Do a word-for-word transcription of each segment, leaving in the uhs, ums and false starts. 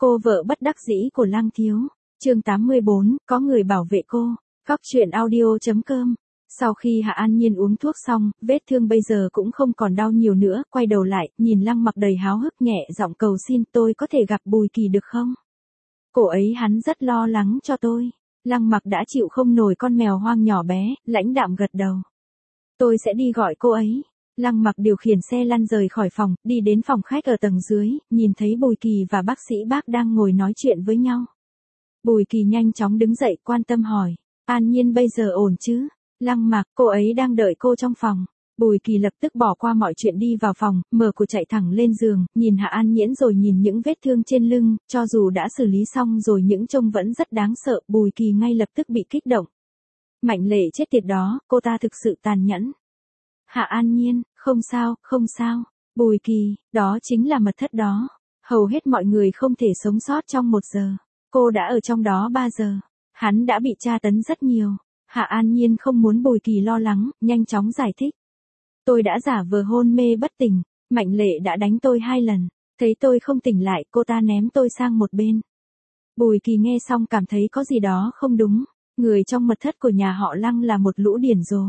Cô vợ bất đắc dĩ của Lăng Thiếu. Chương tám mươi bốn, có người bảo vệ cô. Cóc truyện audio chấm com. Sau khi Hạ An Nhiên uống thuốc xong, vết thương bây giờ cũng không còn đau nhiều nữa, quay đầu lại, nhìn Lăng Mặc đầy háo hức nhẹ giọng cầu xin, tôi có thể gặp Bùi Kỳ được không? Cô ấy hắn rất lo lắng cho tôi. Lăng Mặc đã chịu không nổi con mèo hoang nhỏ bé, lãnh đạm gật đầu. Tôi sẽ đi gọi cô ấy. Lăng Mặc điều khiển xe lăn rời khỏi phòng, đi đến phòng khách ở tầng dưới, nhìn thấy Bùi Kỳ và bác sĩ Bác đang ngồi nói chuyện với nhau. Bùi Kỳ nhanh chóng đứng dậy, quan tâm hỏi, An Nhiên bây giờ ổn chứ? Lăng Mặc, cô ấy đang đợi cô trong phòng. Bùi Kỳ lập tức bỏ qua mọi chuyện đi vào phòng, mở cửa chạy thẳng lên giường, nhìn Hạ An Nhiên rồi nhìn những vết thương trên lưng, cho dù đã xử lý xong rồi những trông vẫn rất đáng sợ, Bùi Kỳ ngay lập tức bị kích động. Mạnh Lệ chết tiệt đó, cô ta thực sự tàn nhẫn. Hạ An Nhiên, không sao, không sao. Bùi Kỳ, đó chính là mật thất đó. Hầu hết mọi người không thể sống sót trong một giờ. Cô đã ở trong đó ba giờ. Hắn đã bị tra tấn rất nhiều. Hạ An Nhiên không muốn Bùi Kỳ lo lắng, nhanh chóng giải thích. Tôi đã giả vờ hôn mê bất tỉnh. Mạnh Lệ đã đánh tôi hai lần. Thấy tôi không tỉnh lại, cô ta ném tôi sang một bên. Bùi Kỳ nghe xong cảm thấy có gì đó không đúng. Người trong mật thất của nhà họ Lăng là một lũ điển rồ.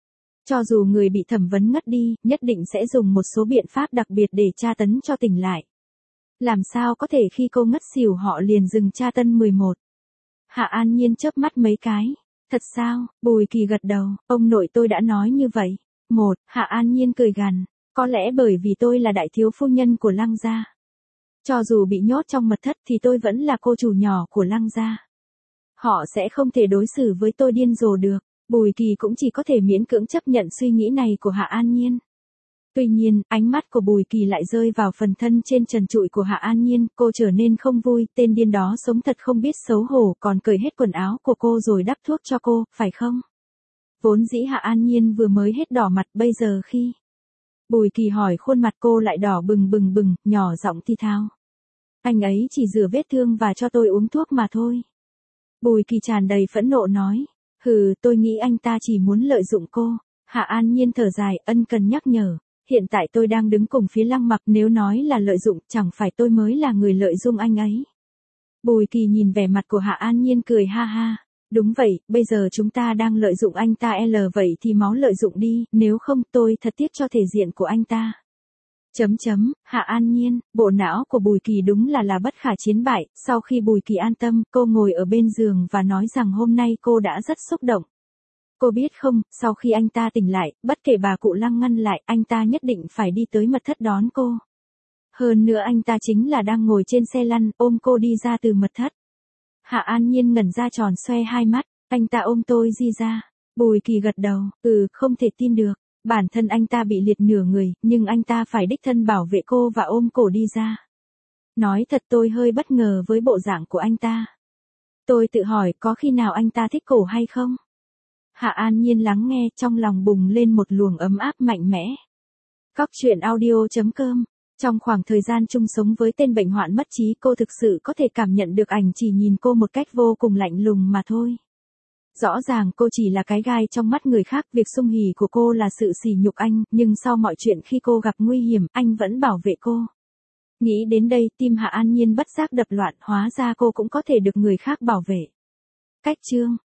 Cho dù người bị thẩm vấn ngất đi, nhất định sẽ dùng một số biện pháp đặc biệt để tra tấn cho tỉnh lại. Làm sao có thể khi cô ngất xỉu họ liền dừng tra tấn mười một. Hạ An Nhiên chớp mắt mấy cái. Thật sao? Bùi Kỳ gật đầu, ông nội tôi đã nói như vậy. Một, Hạ An Nhiên cười gằn, có lẽ bởi vì tôi là đại thiếu phu nhân của Lăng gia. Cho dù bị nhốt trong mật thất thì tôi vẫn là cô chủ nhỏ của Lăng gia. Họ sẽ không thể đối xử với tôi điên rồ được. Bùi Kỳ cũng chỉ có thể miễn cưỡng chấp nhận suy nghĩ này của Hạ An Nhiên. Tuy nhiên, ánh mắt của Bùi Kỳ lại rơi vào phần thân trên trần trụi của Hạ An Nhiên, cô trở nên không vui, tên điên đó sống thật không biết xấu hổ, còn cởi hết quần áo của cô rồi đắp thuốc cho cô, phải không? Vốn dĩ Hạ An Nhiên vừa mới hết đỏ mặt, bây giờ khi Bùi Kỳ hỏi khuôn mặt cô lại đỏ bừng bừng bừng, nhỏ giọng thi thao. Anh ấy chỉ rửa vết thương và cho tôi uống thuốc mà thôi. Bùi Kỳ tràn đầy phẫn nộ nói. Hừ, tôi nghĩ anh ta chỉ muốn lợi dụng cô. Hạ An Nhiên thở dài, ân cần nhắc nhở. Hiện tại tôi đang đứng cùng phía Lăng Mặc, nếu nói là lợi dụng, chẳng phải tôi mới là người lợi dụng anh ấy. Bùi Kỳ nhìn vẻ mặt của Hạ An Nhiên cười ha ha. Đúng vậy, bây giờ chúng ta đang lợi dụng anh ta L vậy thì máu lợi dụng đi, nếu không tôi thật tiếc cho thể diện của anh ta. Chấm chấm, Hạ An Nhiên, bộ não của Bùi Kỳ đúng là là bất khả chiến bại, sau khi Bùi Kỳ an tâm, cô ngồi ở bên giường và nói rằng hôm nay cô đã rất xúc động. Cô biết không, sau khi anh ta tỉnh lại, bất kể bà cụ Lăng ngăn lại, anh ta nhất định phải đi tới mật thất đón cô. Hơn nữa anh ta chính là đang ngồi trên xe lăn, ôm cô đi ra từ mật thất. Hạ An Nhiên ngẩn ra tròn xoe hai mắt, anh ta ôm tôi đi ra. Bùi Kỳ gật đầu, ừ, không thể tin được. Bản thân anh ta bị liệt nửa người, nhưng anh ta phải đích thân bảo vệ cô và ôm cổ đi ra. Nói thật tôi hơi bất ngờ với bộ dạng của anh ta. Tôi tự hỏi có khi nào anh ta thích cổ hay không? Hạ An Nhiên lắng nghe, trong lòng bùng lên một luồng ấm áp mạnh mẽ. Cóc truyện audio chấm com. Trong khoảng thời gian chung sống với tên bệnh hoạn mất trí, cô thực sự có thể cảm nhận được ảnh chỉ nhìn cô một cách vô cùng lạnh lùng mà thôi. Rõ ràng cô chỉ là cái gai trong mắt người khác, việc sung hỉ của cô là sự sỉ nhục anh, nhưng sau mọi chuyện khi cô gặp nguy hiểm, anh vẫn bảo vệ cô. Nghĩ đến đây, tim Hạ An Nhiên bất giác đập loạn, hóa ra cô cũng có thể được người khác bảo vệ. Cách chương